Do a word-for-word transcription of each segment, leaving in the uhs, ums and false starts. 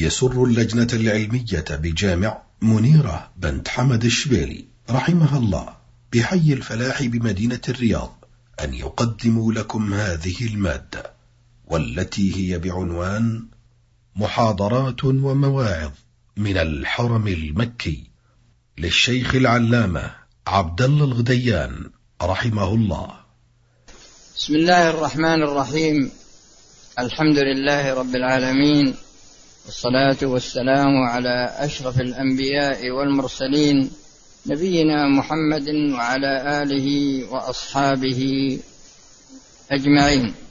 يسر اللجنة العلمية بجامع منيرة بنت حمد الشبيلي رحمها الله بحي الفلاح بمدينة الرياض أن يقدموا لكم هذه المادة، والتي هي بعنوان محاضرات ومواعظ من الحرم المكي للشيخ العلامة عبد الله الغديان رحمه الله. بسم الله الرحمن الرحيم. الحمد لله رب العالمين، والصلاة والسلام على أشرف الأنبياء والمرسلين نبينا محمد وعلى آله وأصحابه أجمعين،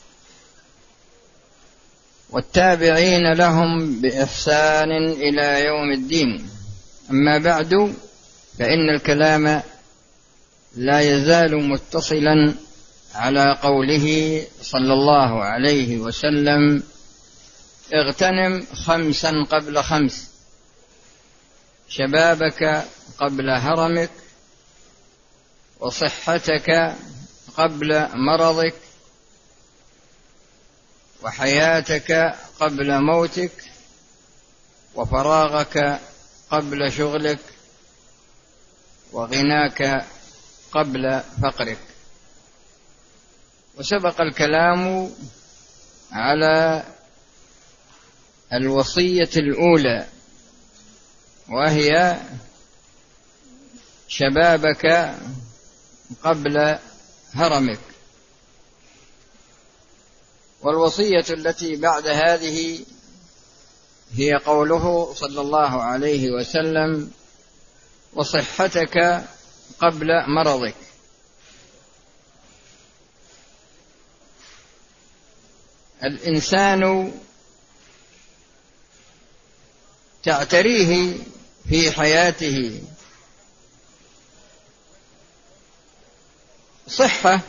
والتابعين لهم بإحسان إلى يوم الدين. أما بعد، فإن الكلام لا يزال متصلا على قوله صلى الله عليه وسلم: اغتنم خمسا قبل خمس، شبابك قبل هرمك، وصحتك قبل مرضك، وحياتك قبل موتك، وفراغك قبل شغلك، وغناك قبل فقرك. وسبق الكلام على الوصية الأولى، وهي شبابك قبل هرمك. والوصية التي بعد هذه هي قوله صلى الله عليه وسلم: وصحتك قبل مرضك. الإنسان تعتريه في حياته صحة،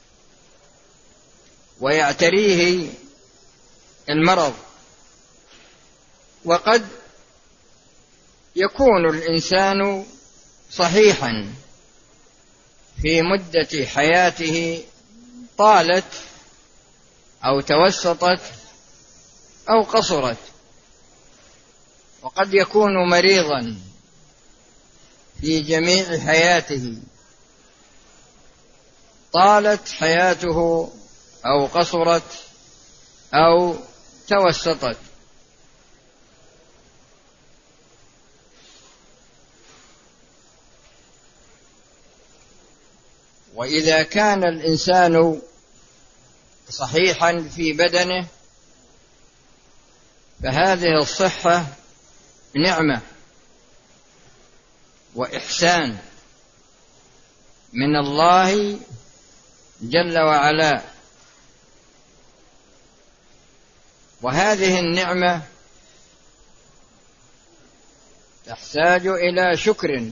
ويعتريه المرض. وقد يكون الإنسان صحيحا في مدة حياته طالت أو توسطت أو قصرت، وقد يكون مريضا في جميع حياته، طالت حياته أو قصرت أو توسطت. وإذا كان الإنسان صحيحا في بدنه، فهذه الصحة نعمة وإحسان من الله جل وعلا. وهذه النعمة تحتاج إلى شكر،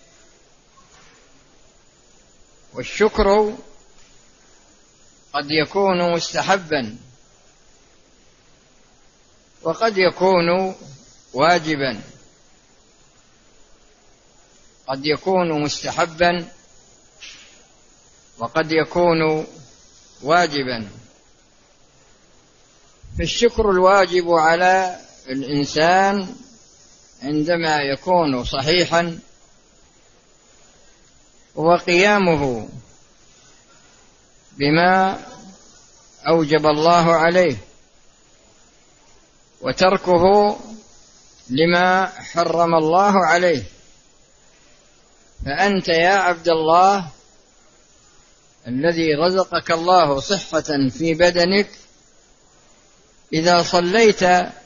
والشكر قد يكون مستحبا، وقد يكون واجبا. قد يكون مستحبا وقد يكون واجبا. فالشكر الواجب على الإنسان عندما يكون صحيحا هو قيامه بما أوجب الله عليه، وتركه لما حرم الله عليه. فأنت يا عبد الله الذي رزقك الله صحة في بدنك، إذا صليت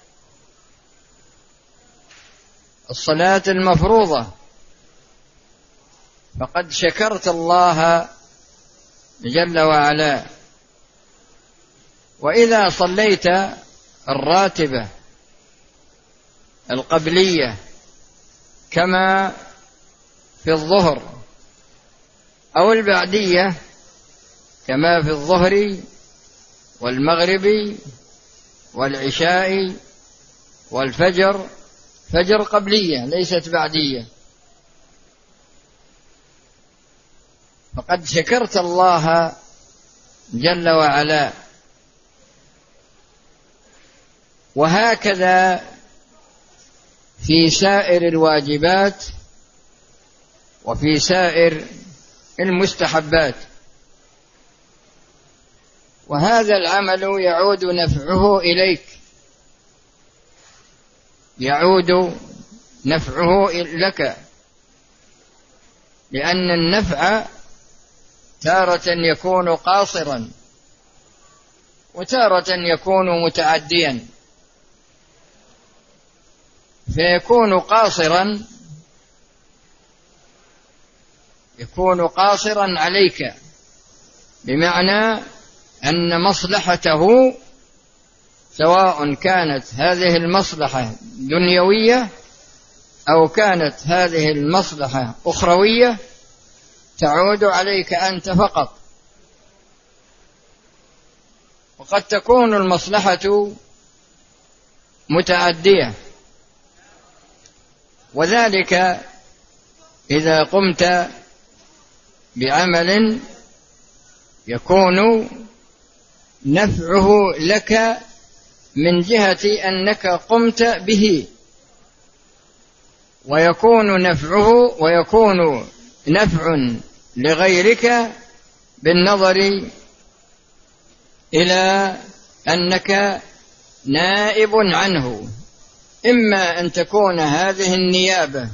الصلاة المفروضة فقد شكرت الله جل وعلا. وإذا صليت الراتبة القبلية كما في الظهر، أو البعدية كما في الظهر والمغرب والعشاء والفجر، فجر قبلية ليست بعدية، فقد شكرت الله جل وعلا. وهكذا في سائر الواجبات وفي سائر المستحبات، وهذا العمل يعود نفعه إليك، يعود نفعه لك، لأن النفع تارة يكون قاصرا وتارة يكون متعديا، فيكون قاصرا يكون قاصرا عليك، بمعنى أن مصلحته سواء كانت هذه المصلحة دنيوية أو كانت هذه المصلحة أخروية تعود عليك أنت فقط. وقد تكون المصلحة متعدية، وذلك إذا قمت بعمل يكون نفعه لك من جهة أنك قمت به، ويكون نفعه ويكون نفع لغيرك بالنظر إلى أنك نائب عنه، إما أن تكون هذه النيابة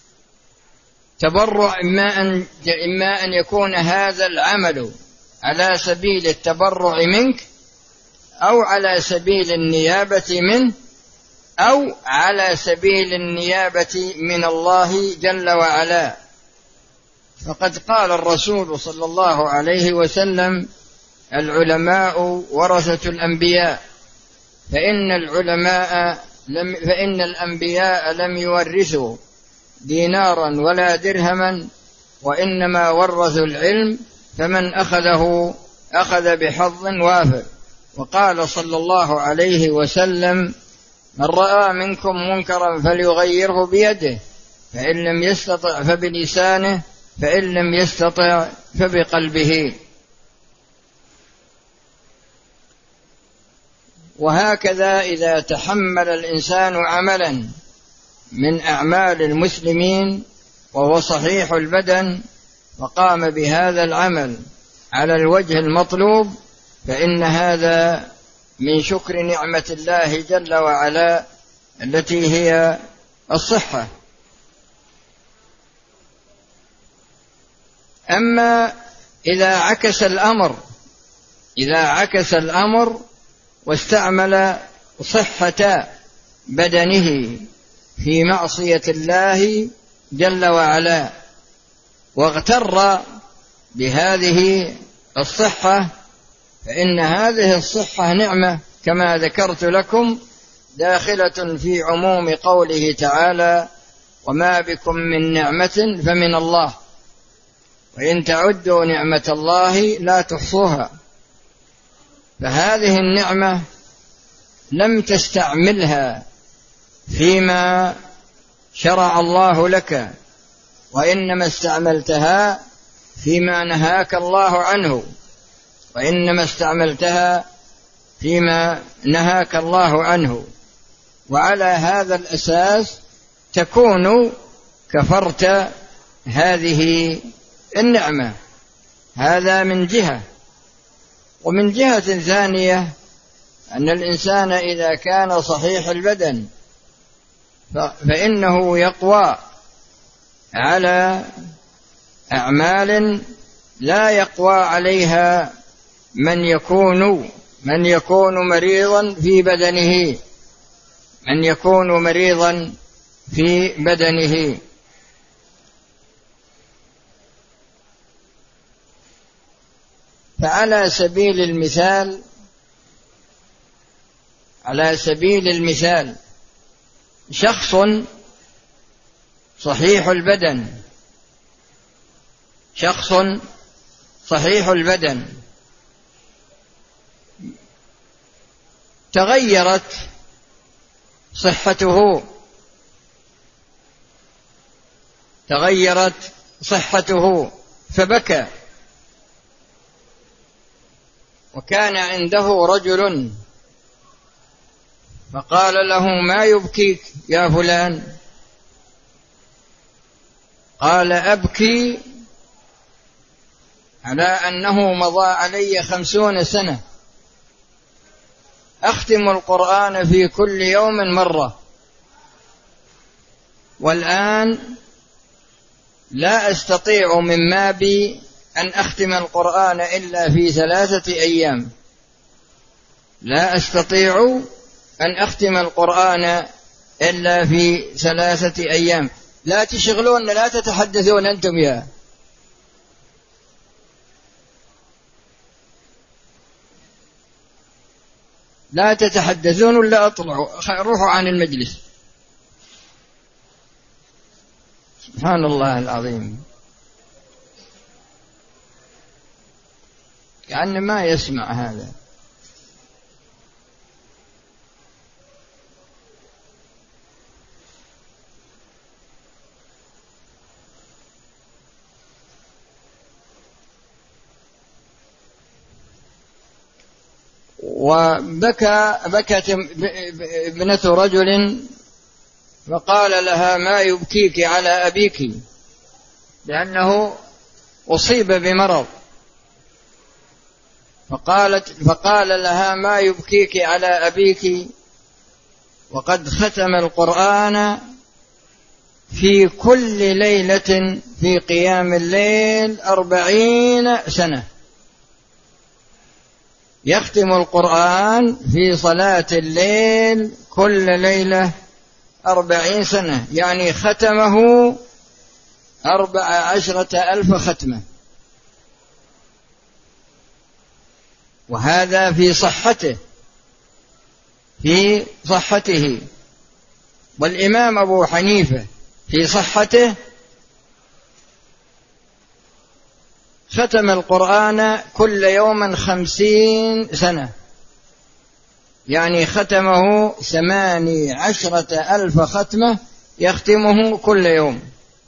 تبرع، إما أن, إما أن يكون هذا العمل على سبيل التبرع منك أو على سبيل النيابة منه أو على سبيل النيابة من الله جل وعلا. فقد قال الرسول صلى الله عليه وسلم: العلماء ورثة الأنبياء، فإن العلماء لم فإن الأنبياء لم يورثوا دينارا ولا درهما، وإنما ورثوا العلم، فمن أخذه أخذ بحظ وافر. وقال صلى الله عليه وسلم: من رأى منكم منكرا فليغيره بيده، فإن لم يستطع فبلسانه، فإن لم يستطع فبقلبه. وهكذا إذا تحمل الإنسان عملا من أعمال المسلمين وهو صحيح البدن وقام بهذا العمل على الوجه المطلوب، فإن هذا من شكر نعمة الله جل وعلا التي هي الصحة. أما إذا عكس الأمر إذا عكس الأمر واستعمل صحة بدنه في معصية الله جل وعلا واغتر بهذه الصحة، فإن هذه الصحة نعمة كما ذكرت لكم، داخلة في عموم قوله تعالى: وما بكم من نعمة فمن الله، وإن تعدوا نعمة الله لا تحصوها. فهذه النعمة لم تستعملها فيما شرع الله لك، وإنما استعملتها فيما نهاك الله عنه، وإنما استعملتها فيما نهاك الله عنه. وعلى هذا الأساس تكون كفرت هذه النعمة. هذا من جهة. ومن جهة ثانية أن الإنسان إذا كان صحيح البدن فإنه يقوى على أعمال لا يقوى عليها من يكون من يكون مريضا في بدنه من يكون مريضا في بدنه. فعلى سبيل المثال على سبيل المثال شخص صحيح البدن شخص صحيح البدن تغيرت صحته تغيرت صحته فبكى، وكان عنده رجل فقال له: ما يبكيك يا فلان؟ قال أبكي على أنه مضى علي خمسون سنة أختم القرآن في كل يوم مرة، والآن لا أستطيع مما بي أن أختم القرآن إلا في ثلاثة أيام، لا أستطيع أن أختم القرآن إلا في ثلاثة أيام. لا تشغلون، لا تتحدثون أنتم يا لا تتحدثون ولا أطلعوا، روحوا عن المجلس. سبحان الله العظيم، كأنه ما يسمع هذا. وبكى بكت ابنة رجل فقال لها: ما يبكيك على أبيك؟ لأنه أصيب بمرض. فقالت فقال لها: ما يبكيك على أبيك وقد ختم القرآن في كل ليلة في قيام الليل أربعين سنة، يختم القرآن في صلاة الليل كل ليلة أربعين سنة، يعني ختمه أربع عشرة ألف ختمة، وهذا في صحته في صحته. والإمام أبو حنيفة في صحته ختم القرآن كل يوم خمسين سنة، يعني ختمه ثماني عشرة ألف ختمة يختمه كل يوم.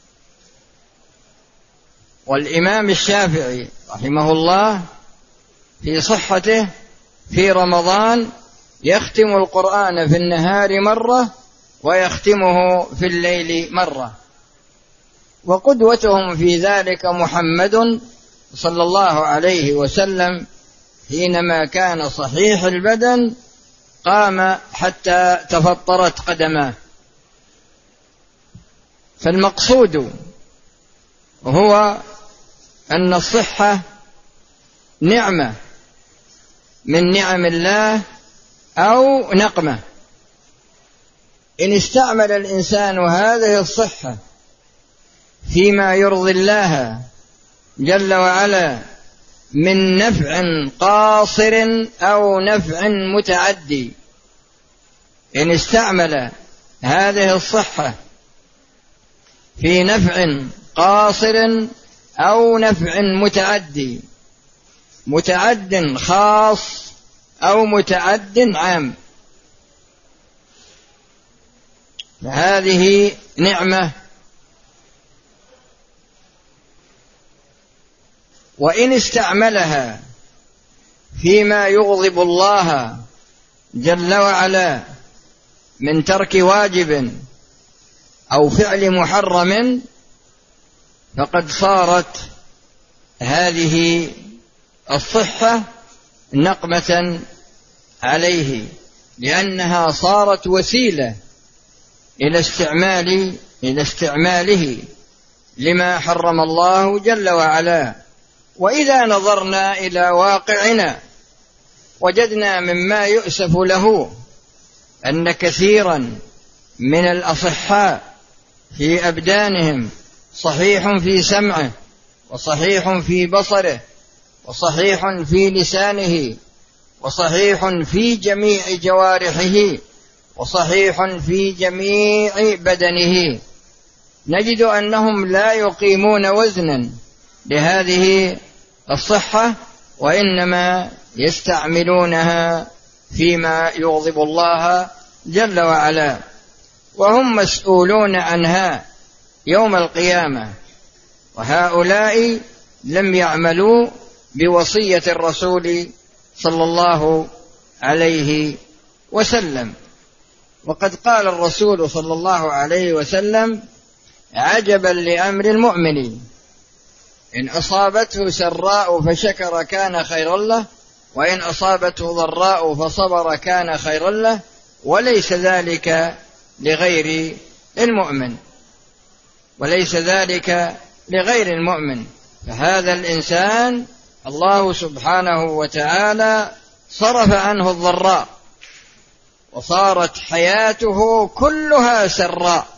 والإمام الشافعي رحمه الله في صحته في رمضان يختم القرآن في النهار مرة ويختمه في الليل مرة. وقدوتهم في ذلك محمد صلى الله عليه وسلم، حينما كان صحيح البدن قام حتى تفطرت قدماه. فالمقصود هو أن الصحة نعمة من نعم الله أو نقمة. إن استعمل الإنسان هذه الصحة فيما يرضي الله جل وعلا من نفع قاصر أو نفع متعدي، إن استعمل هذه الصحة في نفع قاصر أو نفع متعدي، متعد خاص أو متعد عام، فهذه نعمة. وإن استعملها فيما يغضب الله جل وعلا من ترك واجب أو فعل محرم فقد صارت هذه الصحة نقمة عليه، لأنها صارت وسيلة إلى استعمال إلى استعماله لما حرم الله جل وعلا. وإذا نظرنا إلى واقعنا وجدنا مما يؤسف له أن كثيرا من الأصحاء في أبدانهم صحيح في سمعه وصحيح في بصره وصحيح في لسانه وصحيح في جميع جوارحه وصحيح في جميع بدنه، نجد أنهم لا يقيمون وزنا لهذه الصحة، وإنما يستعملونها فيما يغضب الله جل وعلا، وهم مسؤولون عنها يوم القيامة. وهؤلاء لم يعملوا بوصية الرسول صلى الله عليه وسلم. وقد قال الرسول صلى الله عليه وسلم: عجبا لأمر المؤمن، إن أصابته سراء فشكر كان خيرا له، وإن أصابته ضراء فصبر كان خيرا له، وليس ذلك لغير المؤمن، وليس ذلك لغير المؤمن. فهذا الإنسان الله سبحانه وتعالى صرف عنه الضراء، وصارت حياته كلها سراء،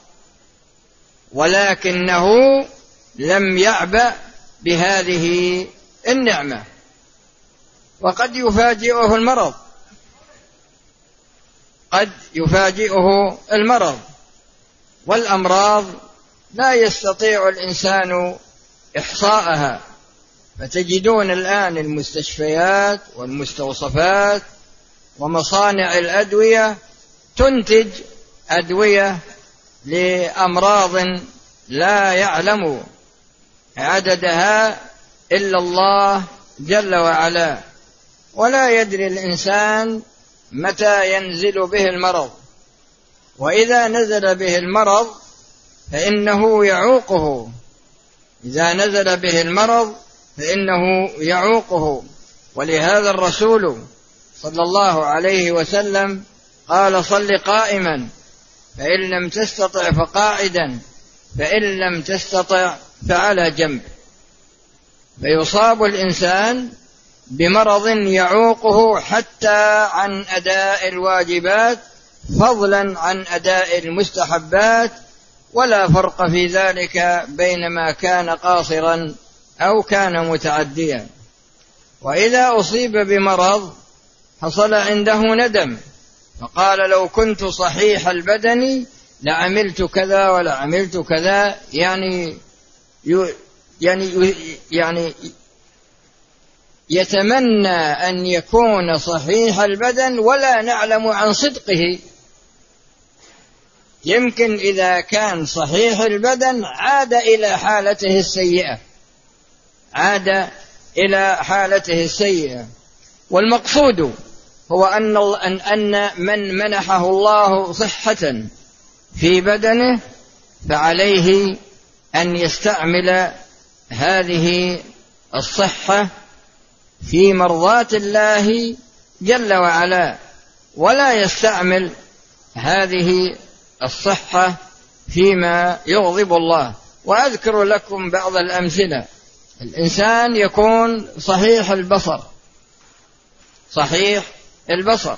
ولكنه لم يعبأ بهذه النعمة. وقد يفاجئه المرض، قد يفاجئه المرض، والأمراض لا يستطيع الإنسان إحصاءها. فتجدون الآن المستشفيات والمستوصفات ومصانع الأدوية تنتج أدوية لأمراض لا يعلم عددها إلا الله جل وعلا، ولا يدري الإنسان متى ينزل به المرض، وإذا نزل به المرض فإنه يعوقه، إذا نزل به المرض فإنه يعوقه. ولهذا الرسول صلى الله عليه وسلم قال: صل قائما، فإن لم تستطع فقاعدا، فإن لم تستطع فعلى جنب. فيصاب الإنسان بمرض يعوقه حتى عن أداء الواجبات، فضلا عن أداء المستحبات، ولا فرق في ذلك بين ما كان قاصرا أو كان متعديا. وإذا أصيب بمرض حصل عنده ندم، فقال: لو كنت صحيح البدن لعملت كذا ولعملت كذا، يعني يعني يعني يتمنى أن يكون صحيح البدن ولا نعلم عن صدقه. يمكن إذا كان صحيح البدن عاد إلى حالته السيئة، عاد إلى حالته السيئة. والمقصود هو أن أن من منحه الله صحة في بدنه فعليه أن يستعمل هذه الصحة في مرضاة الله جل وعلا، ولا يستعمل هذه الصحة فيما يغضب الله. وأذكر لكم بعض الأمثلة. الإنسان يكون صحيح البصر، صحيح البصر،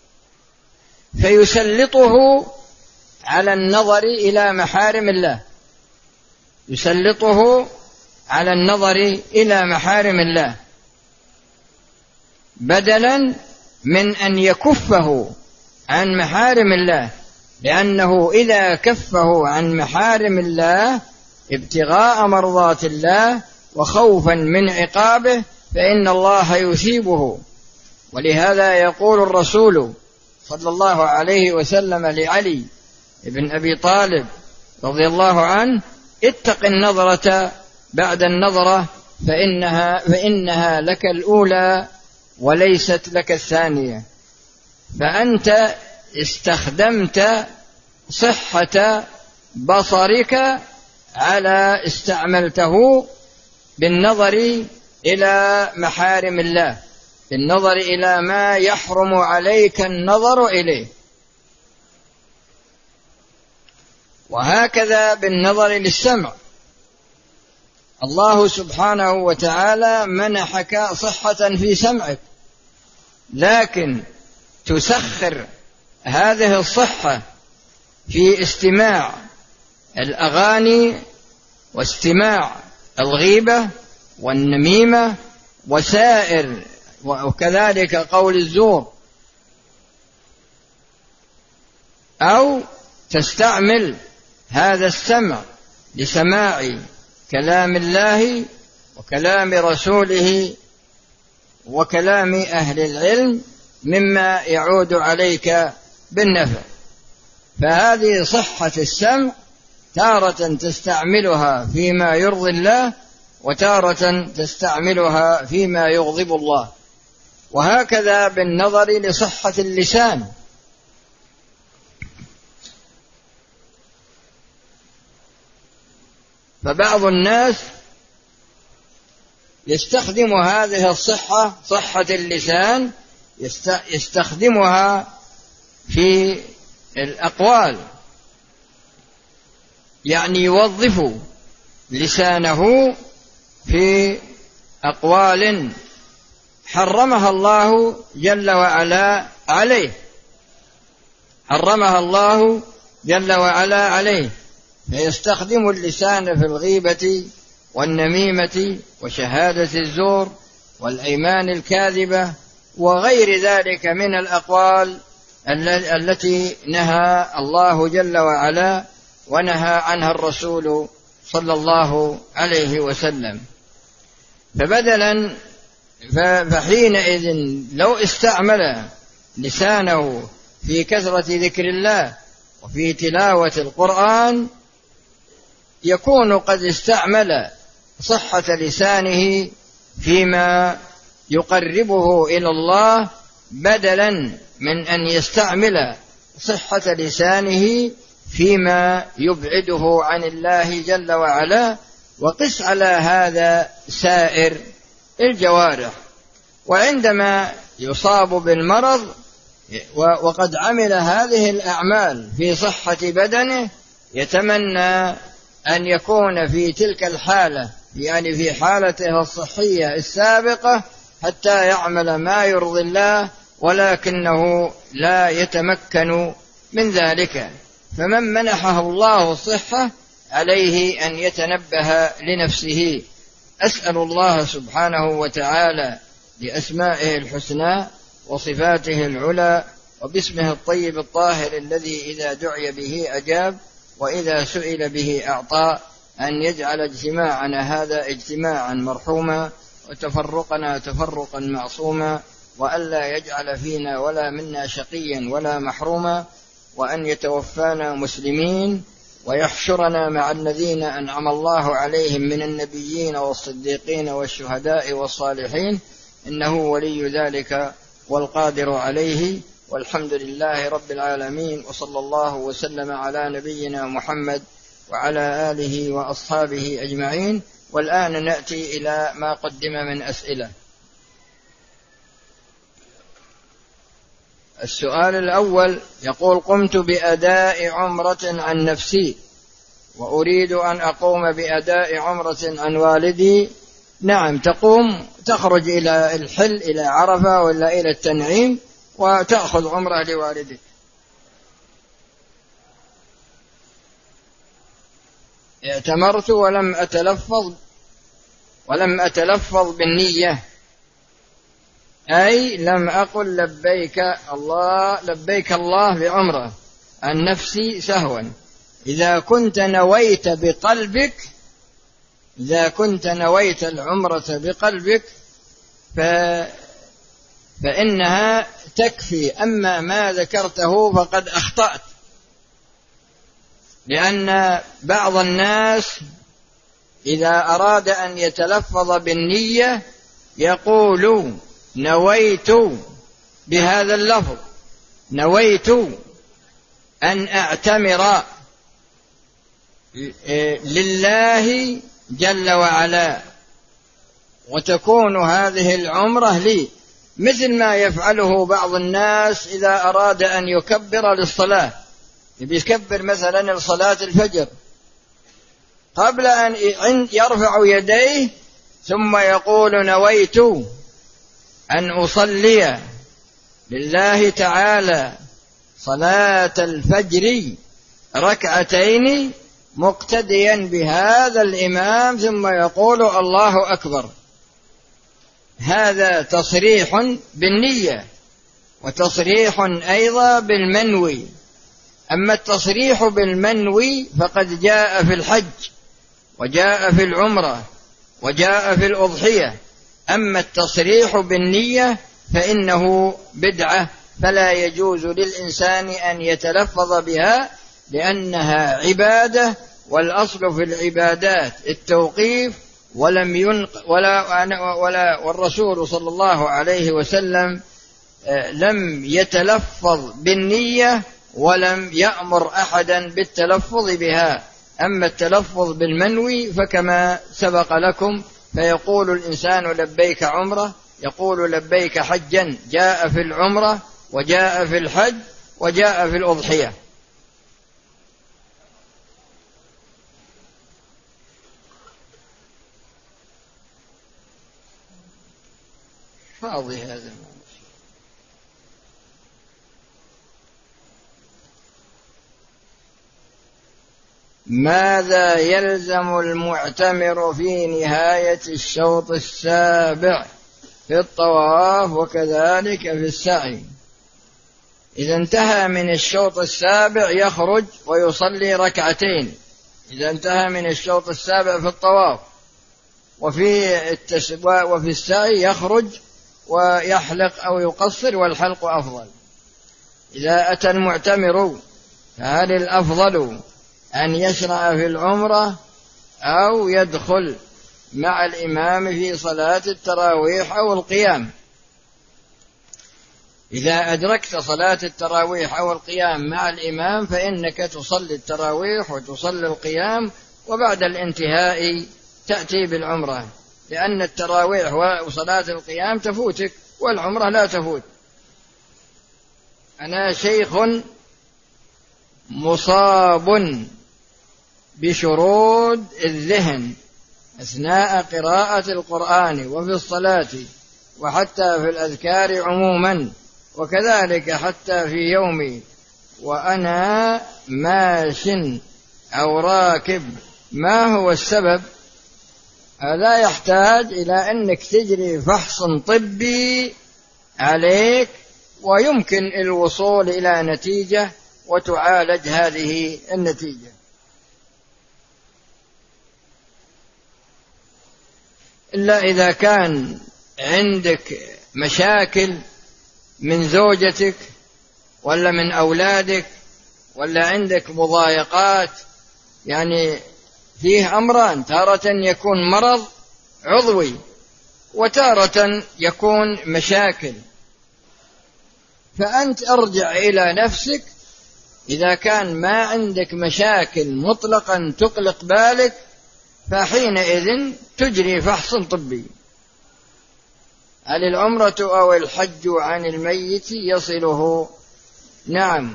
فيسلطه على النظر إلى محارم الله، يسلطه على النظر إلى محارم الله، بدلا من أن يكفه عن محارم الله، لأنه إذا كفه عن محارم الله ابتغاء مرضات الله وخوفا من عقابه فإن الله يثيبه. ولهذا يقول الرسول صلى الله عليه وسلم لعلي بن أبي طالب رضي الله عنه: اتق النظرة بعد النظرة فإنها, فإنها لك الأولى وليست لك الثانية. فأنت استخدمت صحة بصرك على استعملته بالنظر إلى محارم الله، بالنظر إلى ما يحرم عليك النظر إليه. وهكذا بالنظر للسمع، الله سبحانه وتعالى منحك صحة في سمعك، لكن تسخر هذه الصحة في استماع الأغاني واستماع الغيبة والنميمة وسائر، وكذلك قول الزور، أو تستعمل هذا السمع لسماع كلام الله وكلام رسوله وكلام أهل العلم مما يعود عليك بالنفع. فهذه صحة السمع تارة تستعملها فيما يرضي الله، وتارة تستعملها فيما يغضب الله. وهكذا بالنظر لصحة اللسان، فبعض الناس يستخدم هذه الصحة، صحة اللسان، يستخدمها في الأقوال، يعني يوظف لسانه في أقوال حرمها الله جل وعلا عليه، حرمها الله جل وعلا عليه، فيستخدم اللسان في الغيبة والنميمة وشهادة الزور والأيمان الكاذبة وغير ذلك من الأقوال التي نهى الله جل وعلا ونهى عنها الرسول صلى الله عليه وسلم. فبدلا فحينئذ لو استعمل لسانه في كثرة ذكر الله وفي تلاوة القرآن يكون قد استعمل صحة لسانه فيما يقربه إلى الله، بدلا من أن يستعمل صحة لسانه فيما يبعده عن الله جل وعلا. وقس على هذا سائر الجوارح، وعندما يصاب بالمرض وقد عمل هذه الأعمال في صحة بدنه يتمنى أن يكون في تلك الحالة، يعني في حالته الصحية السابقة، حتى يعمل ما يرضي الله، ولكنه لا يتمكن من ذلك. فمن منحه الله الصحة عليه أن يتنبه لنفسه. أسأل الله سبحانه وتعالى بأسمائه الحسنى وصفاته العلى وباسمه الطيب الطاهر الذي إذا دعي به أجاب وإذا سئل به أعطى، أن يجعل اجتماعنا هذا اجتماعا مرحوما وتفرقنا تفرقا معصوما، وألا يجعل فينا ولا منا شقيا ولا محروما، وأن يتوفانا مسلمين ويحشرنا مع الذين أنعم الله عليهم من النبيين والصديقين والشهداء والصالحين، إنه ولي ذلك والقادر عليه. والحمد لله رب العالمين، وصلى الله وسلم على نبينا محمد وعلى آله وأصحابه أجمعين. والآن نأتي إلى ما قدم من أسئلة. السؤال الأول يقول: قمت بأداء عمرة عن نفسي وأريد أن أقوم بأداء عمرة عن والدي. نعم، تقوم تخرج إلى الحل، إلى عرفة ولا إلى التنعيم، وتأخذ عمرة لوالدك. اعتمرت ولم أتلفظ ولم أتلفظ بالنية، أي لم أقل لبيك الله لبيك الله بعمرة عن نفسي سهوا. إذا كنت نويت بقلبك إذا كنت نويت العمرة بقلبك ف... فإنها تكفي. أما ما ذكرته فقد أخطأت، لأن بعض الناس إذا أراد أن يتلفظ بالنية يقول: نويت بهذا اللفظ، نويت أن أعتمر لله جل وعلا، وتكون هذه العمرة لي، مثل ما يفعله بعض الناس إذا أراد أن يكبر للصلاة، يكبر مثلا لصلاة الفجر، قبل أن يرفع يديه ثم يقول: نويت أن أصلي لله تعالى صلاة الفجر ركعتين مقتديا بهذا الإمام، ثم يقول: الله أكبر. هذا تصريح بالنية وتصريح أيضا بالمنوي. أما التصريح بالمنوي فقد جاء في الحج وجاء في العمرة وجاء في الأضحية. أما التصريح بالنية فإنه بدعة، فلا يجوز للإنسان أن يتلفظ بها، لأنها عبادة، والأصل في العبادات التوقيف، ولم ينق ولا ولا والرسول صلى الله عليه وسلم لم يتلفظ بالنية ولم يأمر أحدا بالتلفظ بها. أما التلفظ بالمنوي فكما سبق لكم، فيقول الإنسان لبيك عمرة، يقول لبيك حجا، جاء في العمرة وجاء في الحج وجاء في الأضحية. فاضي هذا. ماذا يلزم المعتمر في نهاية الشوط السابع في الطواف وكذلك في السعي؟ إذا انتهى من الشوط السابع يخرج ويصلي ركعتين، إذا انتهى من الشوط السابع في الطواف، وفي التسبيح وفي السعي يخرج ويحلق أو يقصر، والحلق أفضل. إذا أتى المعتمر فهل الأفضل أن يشرع في العمرة أو يدخل مع الإمام في صلاة التراويح أو القيام؟ إذا أدركت صلاة التراويح أو القيام مع الإمام فإنك تصلي التراويح وتصلي القيام، وبعد الانتهاء تأتي بالعمرة، لأن التراويح وصلاة القيام تفوتك والعمرة لا تفوت. أنا شيخ مصاب بشرود الذهن أثناء قراءة القرآن وفي الصلاة وحتى في الأذكار عموما، وكذلك حتى في يومي وأنا ماش أو راكب، ما هو السبب؟ هذا يحتاج إلى أنك تجري فحص طبي عليك، ويمكن الوصول إلى نتيجة وتعالج هذه النتيجة. إلا إذا كان عندك مشاكل من زوجتك ولا من أولادك ولا عندك مضايقات، يعني فيه أمران، تارة يكون مرض عضوي وتارة يكون مشاكل، فأنت ارجع إلى نفسك. إذا كان ما عندك مشاكل مطلقا تقلق بالك فحينئذ تجري فحص طبي. هل العمرة أو الحج عن الميت يصله؟ نعم.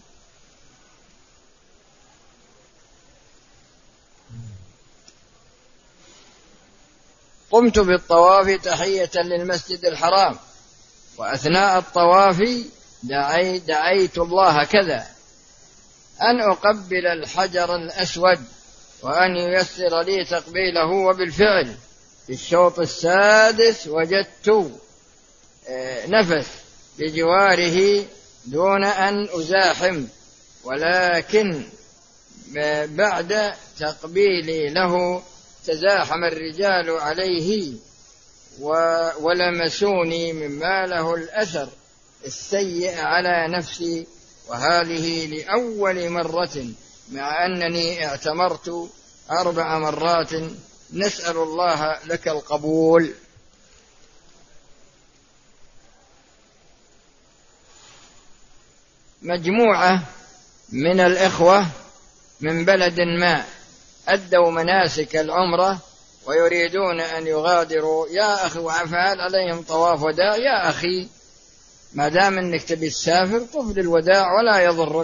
قمت بالطواف تحية للمسجد الحرام، وأثناء الطواف دعيت, دعيت الله كذا أن أقبل الحجر الأسود وأن ييسر لي تقبيله، وبالفعل في الشوط السادس وجدت نفس بجواره دون أن أزاحم، ولكن بعد تقبيلي له تزاحم الرجال عليه ولمسوني مما له الأثر السيء على نفسي، وهذه لأول مرة مع أنني اعتمرت أربع مرات. نسأل الله لك القبول. مجموعة من الإخوة من بلد ما أدوا مناسك العمرة ويريدون أن يغادروا، يا أخي وفعل عليهم طواف وداع. يا أخي ما دام أنك تبي تسافر طف للوداع ولا يضرك،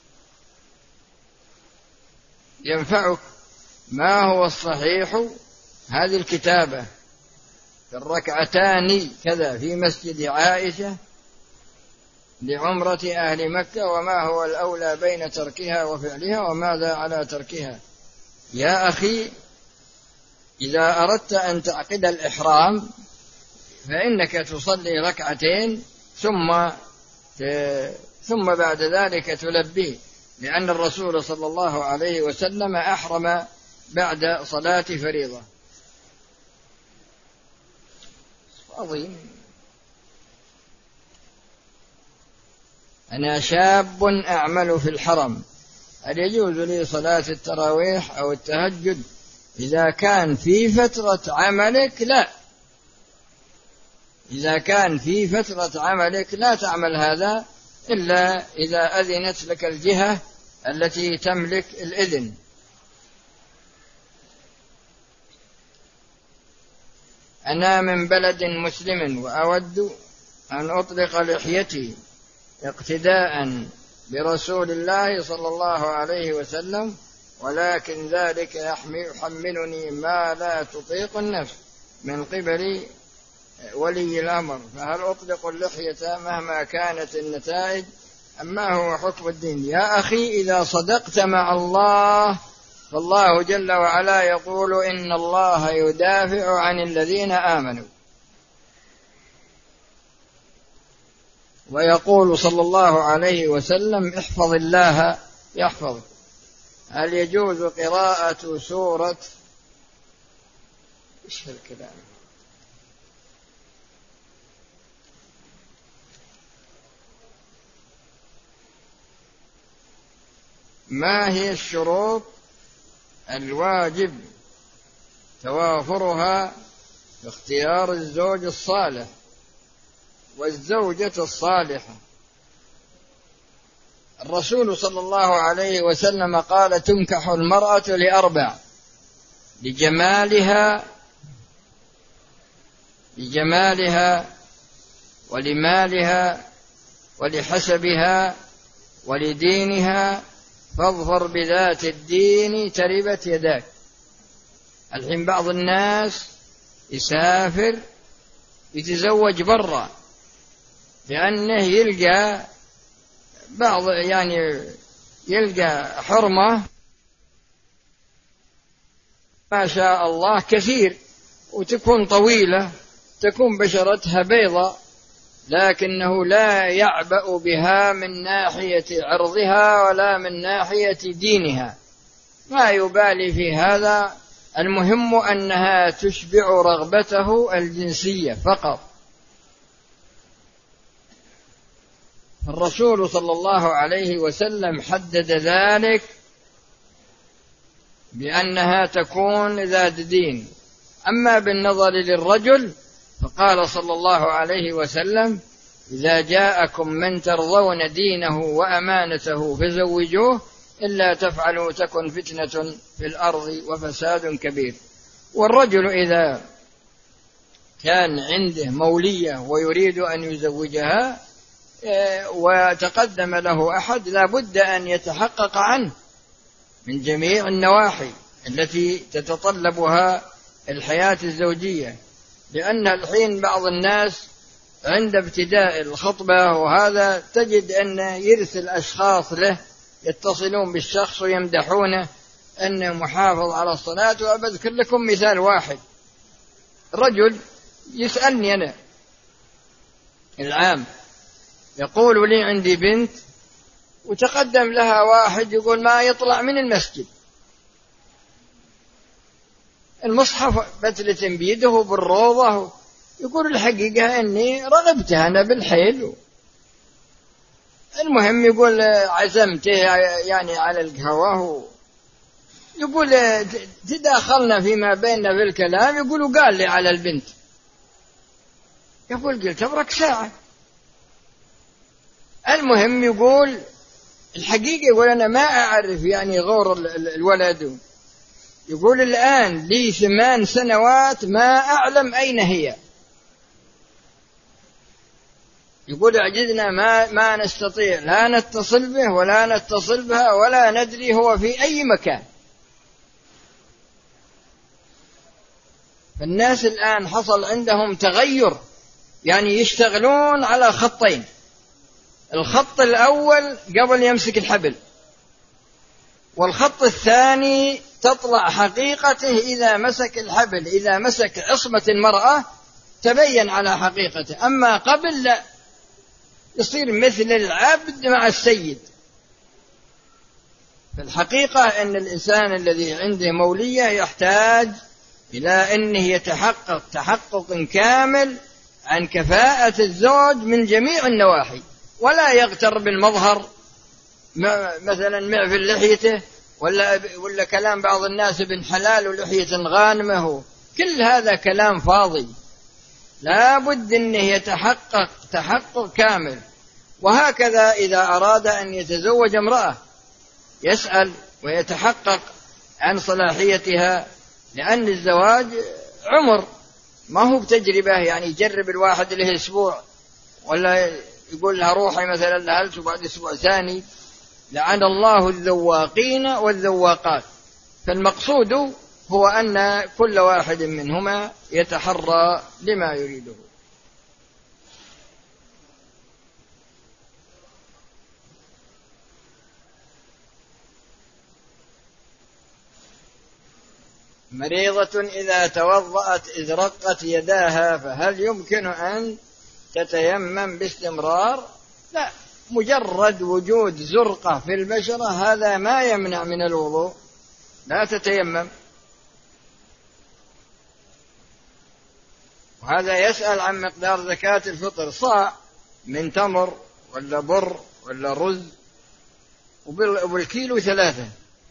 ينفعك. ما هو الصحيح؟ هذه الكتابة في الركعتان كذا في مسجد عائشة لعمرة أهل مكة، وما هو الأولى بين تركها وفعلها، وماذا على تركها؟ يا أخي إذا أردت أن تعقد الإحرام فإنك تصلي ركعتين ثم ثم بعد ذلك تلبيه، لأن الرسول صلى الله عليه وسلم أحرم بعد صلاة فريضة. عظيم. أنا شاب أعمل في الحرم، هل يجوز لي صلاة التراويح أو التهجد؟ إذا كان في فترة عملك لا، إذا كان في فترة عملك لا تعمل هذا إلا إذا أذنت لك الجهة التي تملك الإذن. أنا من بلد مسلم وأود أن أطلق لحيتي اقتداء برسول الله صلى الله عليه وسلم، ولكن ذلك يحملني ما لا تطيق النفس من قبل ولي الأمر، فهل أطلق اللحية مهما كانت النتائج أم ما هو حكم الدين؟ يا أخي، إذا صدقت مع الله فالله جل وعلا يقول إن الله يدافع عن الذين آمنوا، ويقول صلى الله عليه وسلم احفظ الله يحفظك. هل يجوز قراءة سورة إيش الكلام ما هي الشروط الواجب توافرها في اختيار الزوج الصالح والزوجة الصالحة؟ الرسول صلى الله عليه وسلم قال تنكح المرأة لأربع: لجمالها لجمالها ولمالها ولحسبها ولدينها، فاظفر بذات الدين تربت يداك. الحين بعض الناس يسافر يتزوج برا لأنه يلقى بعض يعني يلقى حرمة ما شاء الله كثير، وتكون طويلة، تكون بشرتها بيضة، لكنه لا يعبأ بها من ناحية عرضها ولا من ناحية دينها، ما يبالي في هذا، المهم أنها تشبع رغبته الجنسية فقط. الرسول صلى الله عليه وسلم حدد ذلك بأنها تكون ذات دين. أما بالنظر للرجل فقال صلى الله عليه وسلم إذا جاءكم من ترضون دينه وأمانته فزوجوه، إلا تفعلوا تكن فتنة في الأرض وفساد كبير. والرجل إذا كان عنده مولية ويريد أن يزوجها وتقدم له أحد، لا بد أن يتحقق عنه من جميع النواحي التي تتطلبها الحياة الزوجية، لأن الحين بعض الناس عند ابتداء الخطبة وهذا تجد أن يرسل أشخاص له يتصلون بالشخص ويمدحونه أنه محافظ على الصلاة. وأذكر لكم مثال واحد، رجل يسألني أنا العام، يقول لي عندي بنت وتقدم لها واحد يقول ما يطلع من المسجد، المصحف بتلة بيده بالروضة، يقول الحقيقة أني رغبتها أنا بالحيل، المهم يقول عزمته يعني على القهوة، يقول تداخلنا فيما بيننا في الكلام، يقول قال لي على البنت، يقول قلت أبرك ساعة. المهم يقول الحقيقة يقول أنا ما أعرف يعني غور الولد، يقول الآن لي ثمان سنوات ما أعلم أين هي، يقول عجزنا ما, ما نستطيع لا نتصل به ولا نتصل بها ولا ندري هو في أي مكان. فالناس الآن حصل عندهم تغير، يعني يشتغلون على خطين: الخط الأول قبل يمسك الحبل، والخط الثاني تطلع حقيقته إذا مسك الحبل، إذا مسك عصمة المرأة تبين على حقيقته، أما قبل لا، يصير مثل العبد مع السيد. في الحقيقة أن الإنسان الذي عنده مولية يحتاج إلى أنه يتحقق تحقق كامل عن كفاءة الزوج من جميع النواحي، ولا يغتر بالمظهر مثلا معفل لحيته ولا, ولا كلام بعض الناس ابن حلال ولحية غانمه، كل هذا كلام فاضي، لا بد أنه يتحقق تحقق كامل. وهكذا إذا أراد أن يتزوج امرأة يسأل ويتحقق عن صلاحيتها، لأن الزواج عمر، ما هو بتجربة يعني يجرب الواحد له أسبوع ولا يقول لها روحي مثلا لهلت وبعد أسبوع ثاني. لعن الله الذواقين والذواقات. فالمقصود هو أن كل واحد منهما يتحرى لما يريده. مريضة إذا توضأت إذ رقت يداها فهل يمكن أن تتيمم باستمرار؟ لا، مجرد وجود زرقة في البشرة هذا ما يمنع من الوضوء، لا تتيمم. وهذا يسأل عن مقدار زكاة الفطر، صاع من تمر ولا بر ولا رز، وبالكيلو ثلاثة.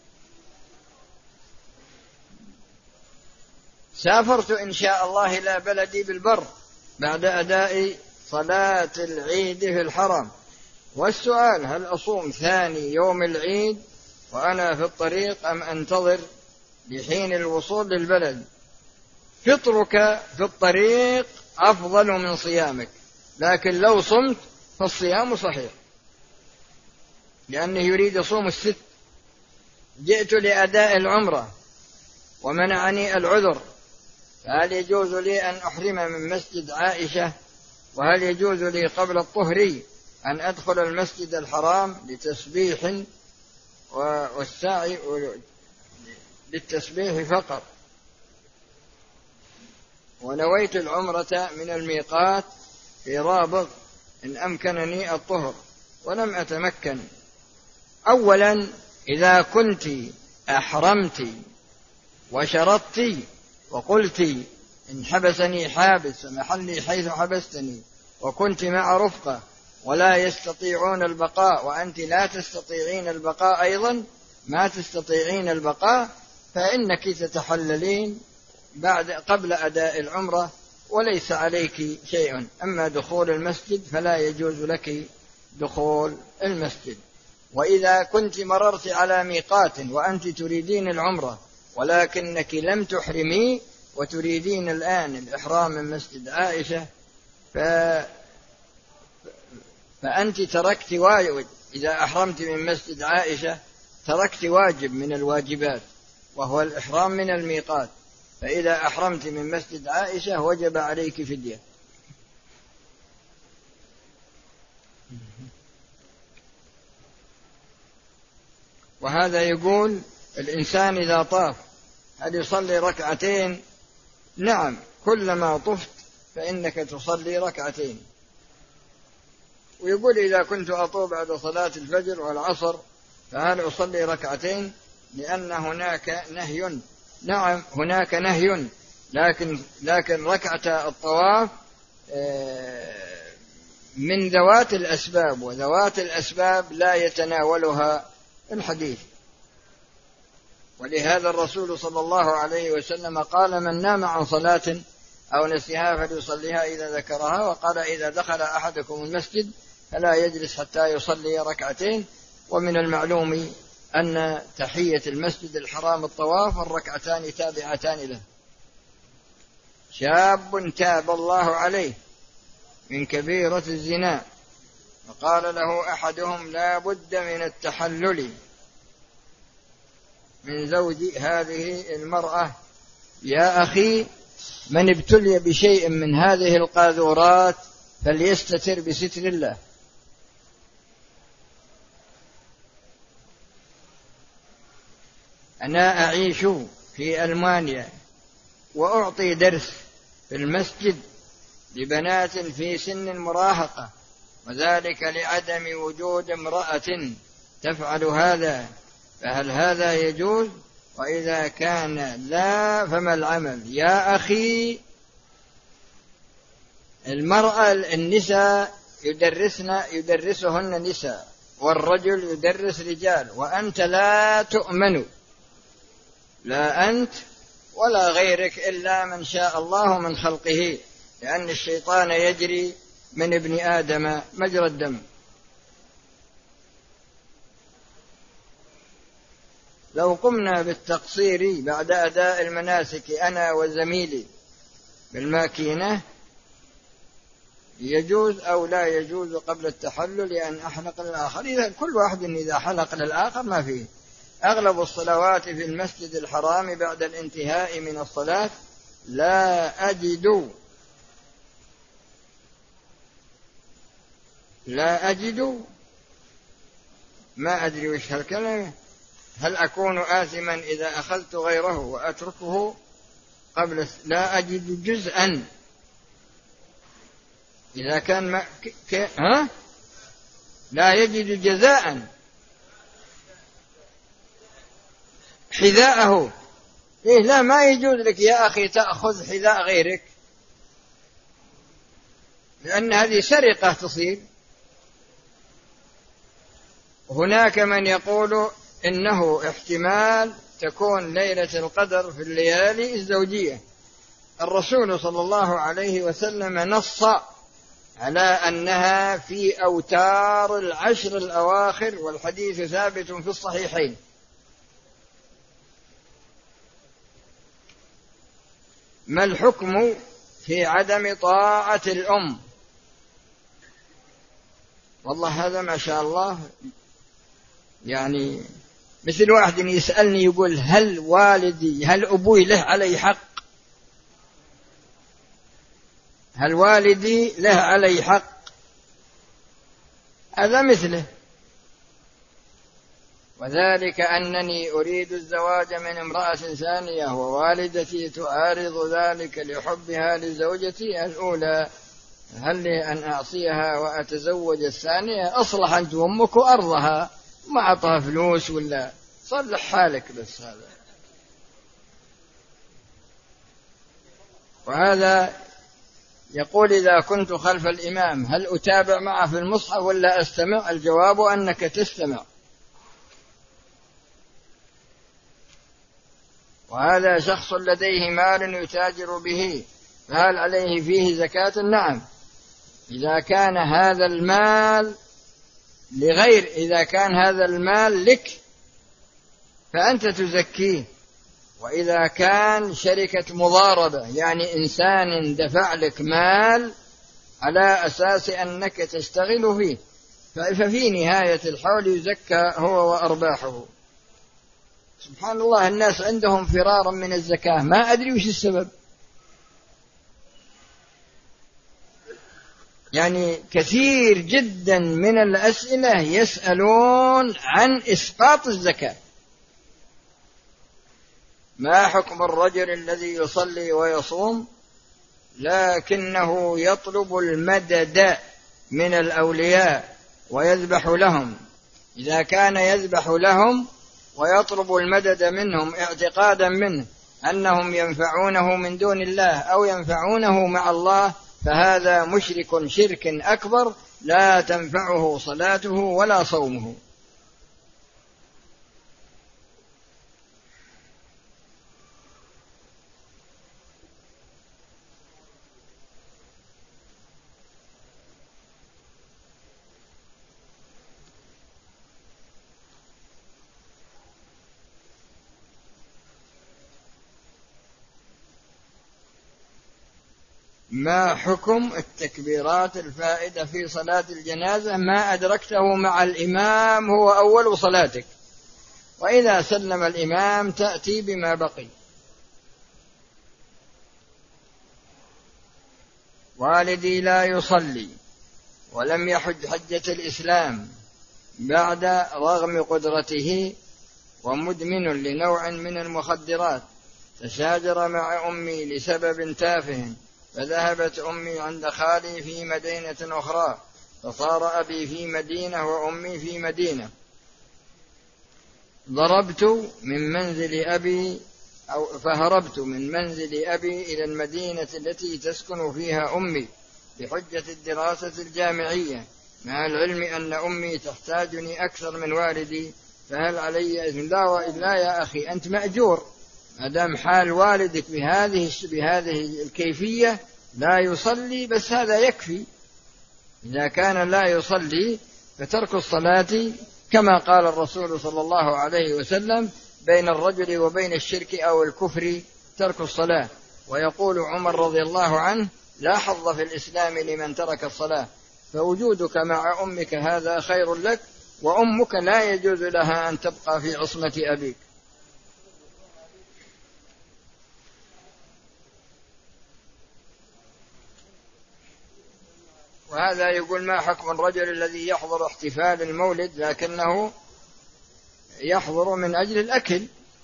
سافرت إن شاء الله إلى بلدي بالبر بعد أداء صلاة العيد في الحرم، والسؤال هل أصوم ثاني يوم العيد وأنا في الطريق أم أنتظر لحين الوصول للبلد؟ فطرك في الطريق أفضل من صيامك، لكن لو صمت فالصيام صحيح، لأنه يريد يصوم الست. جئت لأداء العمرة ومنعني العذر، فهل يجوز لي أن أحرم من مسجد عائشة؟ وهل يجوز لي قبل الطهر أن أدخل المسجد الحرام لتسبيح والسعي للتسبيح فقط؟ ونويت العمرة من الميقات في رابغ إن أمكنني الطهر ولم أتمكن. أولا إذا كنت أحرمت وشرطت وقلت إن حبسني حابس فمحلي حيث حبستني، وكنت مع رفقة ولا يستطيعون البقاء وأنت لا تستطيعين البقاء أيضا، ما تستطيعين البقاء، فإنك تتحللين بعد قبل أداء العمرة وليس عليك شيء. أما دخول المسجد فلا يجوز لك دخول المسجد. وإذا كنت مررت على ميقات وأنت تريدين العمرة ولكنك لم تحرمي وتريدين الآن الإحرام من مسجد عائشة ف... فأنت تركت واجب. إذا أحرمت من مسجد عائشة تركت واجب من الواجبات وهو الإحرام من الميقات، فإذا أحرمت من مسجد عائشة وجب عليك فدية. وهذا يقول الإنسان إذا طاف هل يصلي ركعتين؟ نعم، كلما طفت فإنك تصلي ركعتين. ويقول إذا كنت أطوف بعد صلاة الفجر والعصر فهل أصلي ركعتين؟ لأن هناك نهي. نعم هناك نهي، لكن لكن ركعة الطواف من ذوات الأسباب، وذوات الأسباب لا يتناولها الحديث. ولهذا الرسول صلى الله عليه وسلم قال من نام عن صلاة أو نسيها فليصليها إذا ذكرها، وقال إذا دخل أحدكم المسجد فلا يجلس حتى يصلي ركعتين. ومن المعلوم أن تحية المسجد الحرام الطواف الركعتان تابعتان له. شاب تاب الله عليه من كبيرة الزنا وقال له أحدهم لا بد من التحلل من زوج هذه المرأة. يا أخي، من ابتلي بشيء من هذه القاذورات فليستتر بستر الله. أنا أعيش في ألمانيا وأعطي درس في المسجد لبنات في سن المراهقة، وذلك لعدم وجود امرأة تفعل هذا، فهل هذا يجوز؟ وإذا كان لا فما العمل؟ يا أخي، المرأة النساء يدرسن يدرسهن نساء والرجل يدرس رجال، وأنت لا تؤمن، لا أنت ولا غيرك إلا من شاء الله من خلقه، لأن الشيطان يجري من ابن آدم مجرى الدم. لو قمنا بالتقصير بعد أداء المناسك أنا وزميلي بالماكينة يجوز أو لا يجوز قبل التحلل لأن أحلق للآخر. إذا كل واحد إذا حلق للآخر ما فيه. أغلب الصلوات في المسجد الحرام بعد الانتهاء من الصلاة لا أجد لا أجد ما أدري وش هالكلمة، هل أكون آثما إذا أخذت غيره وأتركه قبل؟ لا أجد جزءا إذا كان ما ك... ك... ها؟ لا يجد جزاء حذاءه. إيه لا، ما يجوز لك يا أخي تأخذ حذاء غيرك، لأن هذه سرقة تصير. هناك من يقول إنه احتمال تكون ليلة القدر في الليالي الزوجية. الرسول صلى الله عليه وسلم نص على أنها في أوتار العشر الأواخر، والحديث ثابت في الصحيحين. ما الحكم في عدم طاعة الأم؟ والله هذا ما شاء الله، يعني مثل واحد يسألني يقول هل والدي هل أبوي له علي حق؟ هل والدي له علي حق؟ هذا مثله. وذلك أنني أريد الزواج من امرأة ثانية ووالدتي تعارض ذلك لحبها لزوجتي الأولى، هل لي أن أعصيها وأتزوج الثانية؟ أصلح أنت وأمك وأرضها، ما أعطها فلوس ولا صلح حالك بس. هذا وهذا يقول إذا كنت خلف الإمام هل أتابع معه في المصحف ولا أستمع؟ الجواب أنك تستمع. وهذا شخص لديه مال يتاجر به، فهل عليه فيه زكاة؟ نعم، إذا كان هذا المال لغير إذا كان هذا المال لك فأنت تزكيه. وإذا كان شركة مضاربة، يعني إنسان دفع لك مال على أساس أنك تشتغل فيه، ففي نهاية الحول يزكى هو وأرباحه. سبحان الله، الناس عندهم فرارا من الزكاة، ما أدري وش السبب. يعني كثير جدا من الأسئلة يسألون عن إسقاط الزكاة. ما حكم الرجل الذي يصلي ويصوم لكنه يطلب المدد من الأولياء ويذبح لهم؟ إذا كان يذبح لهم ويطلب المدد منهم اعتقادا منه أنهم ينفعونه من دون الله أو ينفعونه مع الله، فهذا مشرك شرك أكبر لا تنفعه صلاته ولا صومه. ما حكم التكبيرات الفائدة في صلاة الجنازة ما أدركته مع الإمام هو أول صلاتك، وإذا سلم الإمام تأتي بما بقي. والدي لا يصلي ولم يحج حجة الإسلام بعد رغم قدرته، ومدمن لنوع من المخدرات، تشاجر مع أمي لسبب تافه، فذهبت أمي عند خالي في مدينة أخرى، فصار أبي في مدينة وأمي في مدينة. ضربت من منزل أبي أو فهربت من منزل أبي إلى المدينة التي تسكن فيها أمي بحجة الدراسة الجامعية، مع العلم أن أمي تحتاجني أكثر من والدي، فهل علي إذن؟ لا, لا يا أخي، أنت مأجور ما دام حال والدك بهذه بهذه الكيفية لا يصلي، بس هذا يكفي. إذا كان لا يصلي فترك الصلاة كما قال الرسول صلى الله عليه وسلم: بين الرجل وبين الشرك أو الكفر ترك الصلاة. ويقول عمر رضي الله عنه: لا حظ في الإسلام لمن ترك الصلاة، فوجودك مع أمك هذا خير لك، وأمك لا يجوز لها أن تبقى في عصمة أبيك. وهذا يقول: ما حكم الرجل الذي يحضر احتفال المولد لكنه يحضر من أجل الأكل؟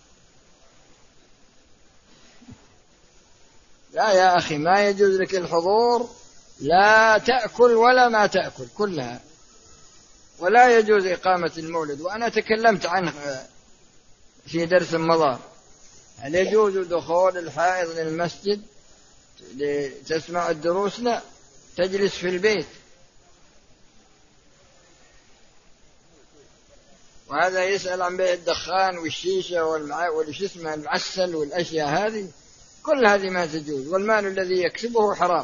لا يا أخي، ما يجوز لك الحضور، لا تأكل ولا ما تأكل كلها، ولا يجوز إقامة المولد. وأنا تكلمت عنه في درس مضى. هل يجوز دخول الحائض للمسجد لتسمع الدروس؟ لا، تجلس في البيت. وهذا يسأل عن بيع الدخان والشيشة والشسمة المعسل والأشياء هذه، كل هذه ما تجوز، والمال الذي يكسبه حرام.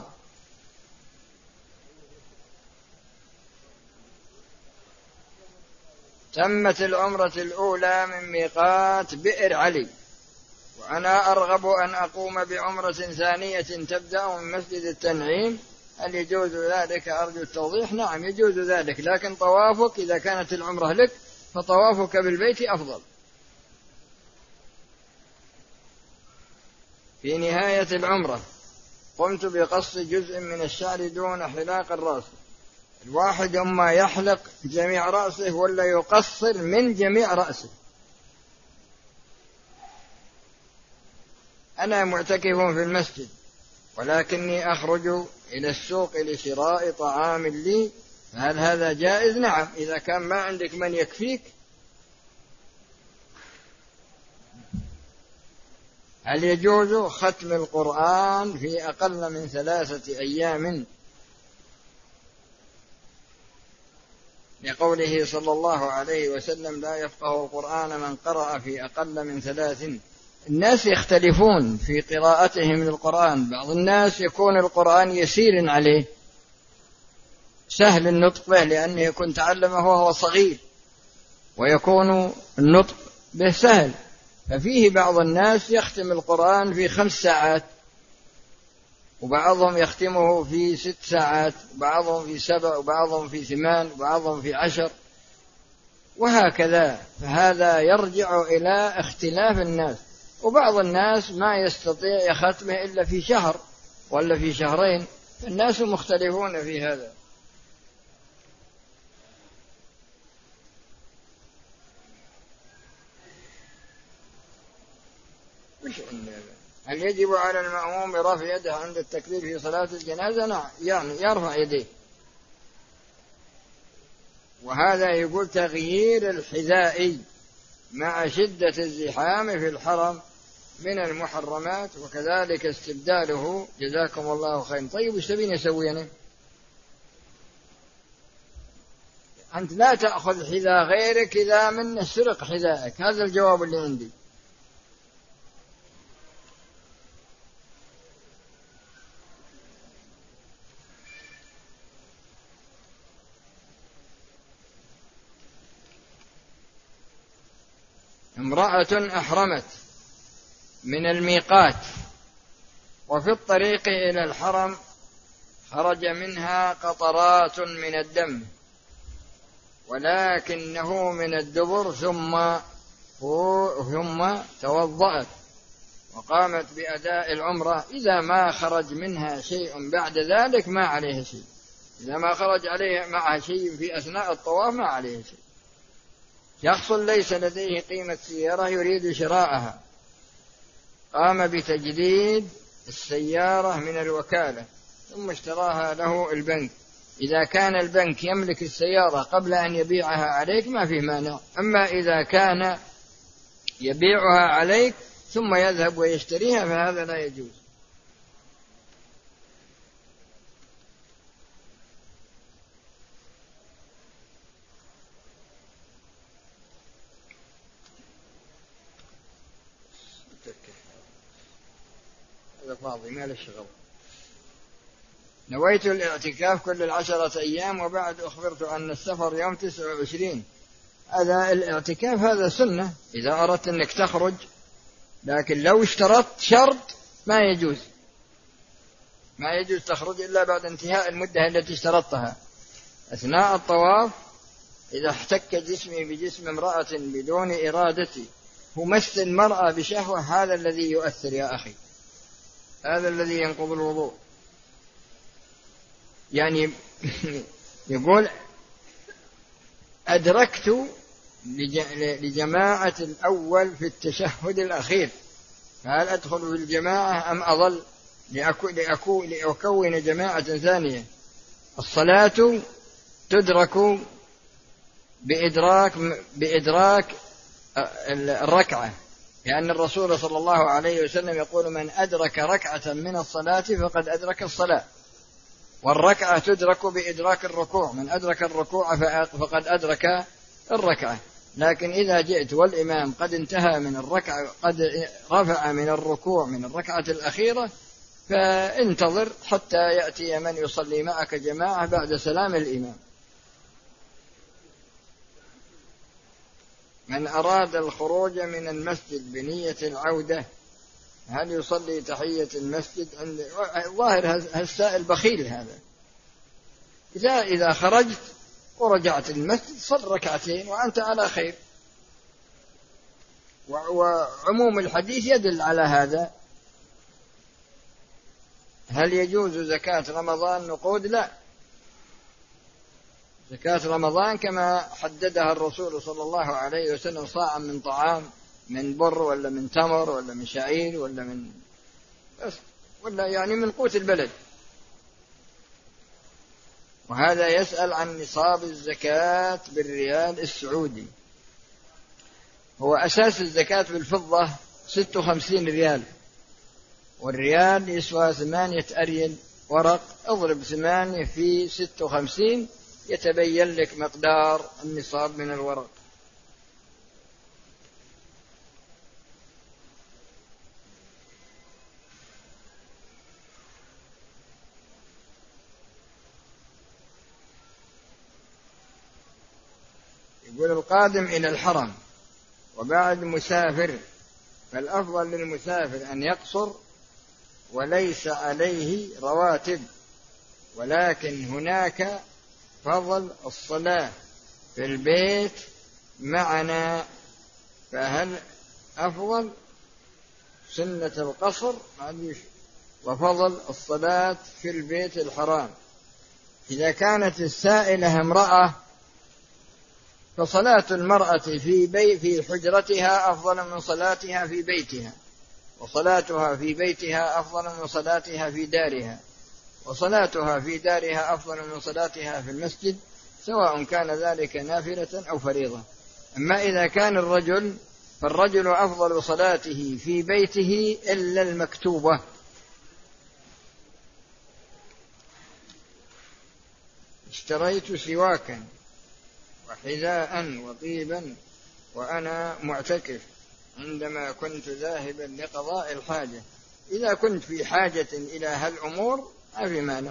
تمت العمرة الأولى من ميقات بئر علي، وأنا أرغب أن أقوم بعمرة ثانية تبدأ من مسجد التنعيم، هل يجوز ذلك؟ أرجو التوضيح. نعم يجوز ذلك، لكن طوافك إذا كانت العمرة لك فطوافك بالبيت أفضل. في نهاية العمرة قمت بقص جزء من الشعر دون حلاق الرأس، الواحد أما يحلق جميع رأسه ولا يقصر من جميع رأسه؟ أنا معتكف في المسجد ولكني أخرج إلى السوق لشراء طعام لي، هل هذا جائز؟ نعم، إذا كان ما عندك من يكفيك. هل يجوز ختم القرآن في أقل من ثلاثة أيام؟ لقوله صلى الله عليه وسلم: لا يفقه القرآن من قرأ في أقل من ثلاث. الناس يختلفون في قراءتهم للقرآن، بعض الناس يكون القرآن يسير عليه، سهل النطق به لأنه يكون تعلمه وهو صغير، ويكون النطق به سهل. ففيه بعض الناس يختم القرآن في خمس ساعات، وبعضهم يختمه في ست ساعات، وبعضهم في سبع، وبعضهم في ثمان، وبعضهم في عشر، وهكذا. فهذا يرجع إلى اختلاف الناس، وبعض الناس ما يستطيع يختمه إلا في شهر ولا في شهرين، فالناس مختلفون في هذا. هل يجب على المأموم رفع يده عند التكبير في صلاة الجنازة؟ نعم، يعني يرفع يديه. وهذا يقول: تغيير الحذاء مع شدة الزحام في الحرم من المحرمات، وكذلك استبداله. جزاكم الله خير. طيب وش تبين يسوي أنا؟ أنت لا تأخذ حذاء غيرك إذا من سرق حذائك، هذا الجواب اللي عندي. امرأة أحرمت من الميقات وفي الطريق إلى الحرم خرج منها قطرات من الدم، ولكنه من الدبر، ثم ثم توضأت وقامت بأداء العمرة. إذا ما خرج منها شيء بعد ذلك ما عليه شيء، إذا ما خرج عليه معها شيء في أثناء الطواف ما عليه شيء. شخص ليس لديه قيمة سيارة يريد شراءها، قام بتجديد السيارة من الوكالة ثم اشتراها له البنك، إذا كان البنك يملك السيارة قبل أن يبيعها عليك ما فيه مانع. أما إذا كان يبيعها عليك ثم يذهب ويشتريها فهذا لا يجوز. هذا فاضي ما له شغل. نويت الاعتكاف كل العشرة أيام، وبعد أخبرت أن السفر يوم تسعة وعشرين. هذا الاعتكاف هذا سنة إذا أردت أنك تخرج، لكن لو اشترطت شرط ما يجوز ما يجوز تخرج إلا بعد انتهاء المدة التي اشترطتها. أثناء الطواف إذا احتك جسمي بجسم امرأة بدون إرادتي ومس المرأة بشهوة، هذا الذي يؤثر يا أخي، هذا الذي ينقض الوضوء. يعني يقول أدركت لجماعة الأول في التشهد الأخير، فهل أدخل في الجماعة أم أظل لأكون جماعة ثانية؟ الصلاة تدرك بإدراك بإدراك الركعة، لأن الرسول صلى الله عليه وسلم يقول من أدرك ركعة من الصلاة فقد أدرك الصلاة، والركعة تدرك بإدراك الركوع، من أدرك الركوع فقد أدرك الركعة. لكن إذا جئت والإمام قد انتهى من الركعة، قد رفع من الركوع من الركعة الأخيرة، فانتظر حتى يأتي من يصلي معك جماعة بعد سلام الإمام. من أراد الخروج من المسجد بنية العودة هل يصلي تحية المسجد؟ عند ظاهر السائل بخيل هذا. إذا إذا خرجت ورجعت المسجد صل ركعتين وأنت على خير، وعموم الحديث يدل على هذا. هل يجوز زكاة رمضان نقود؟ لا، زكاة رمضان كما حددها الرسول صلى الله عليه وسلم صاعا من طعام، من بر ولا من تمر ولا من شعير ولا من ولا يعني من قوت البلد. وهذا يسأل عن نصاب الزكاة بالريال السعودي. هو أساس الزكاة بالفضة ستة وخمسين ريال، والريال يسوى ثمانية أريل ورق، اضرب ثمانية في ستة وخمسين يتبين لك مقدار النصاب من الورق. يقول القادم إلى الحرم وبعد مسافر، فالأفضل للمسافر أن يقصر وليس عليه رواتب، ولكن هناك فضل الصلاة في البيت معنا، فهل أفضل سنة القصر وفضل الصلاة في البيت الحرام؟ إذا كانت السائلة امرأة فصلاة المرأة في بي في حجرتها أفضل من صلاتها في بيتها، وصلاتها في بيتها أفضل من صلاتها في دارها، وصلاتها في دارها أفضل من صلاتها في المسجد، سواء كان ذلك نافلة أو فريضة. أما إذا كان الرجل فالرجل أفضل صلاته في بيته إلا المكتوبة. اشتريت سواكا وحذاء وطيبا وأنا معتكف عندما كنت ذاهبا لقضاء الحاجة. إذا كنت في حاجة إلى هالأمور ما في مانع.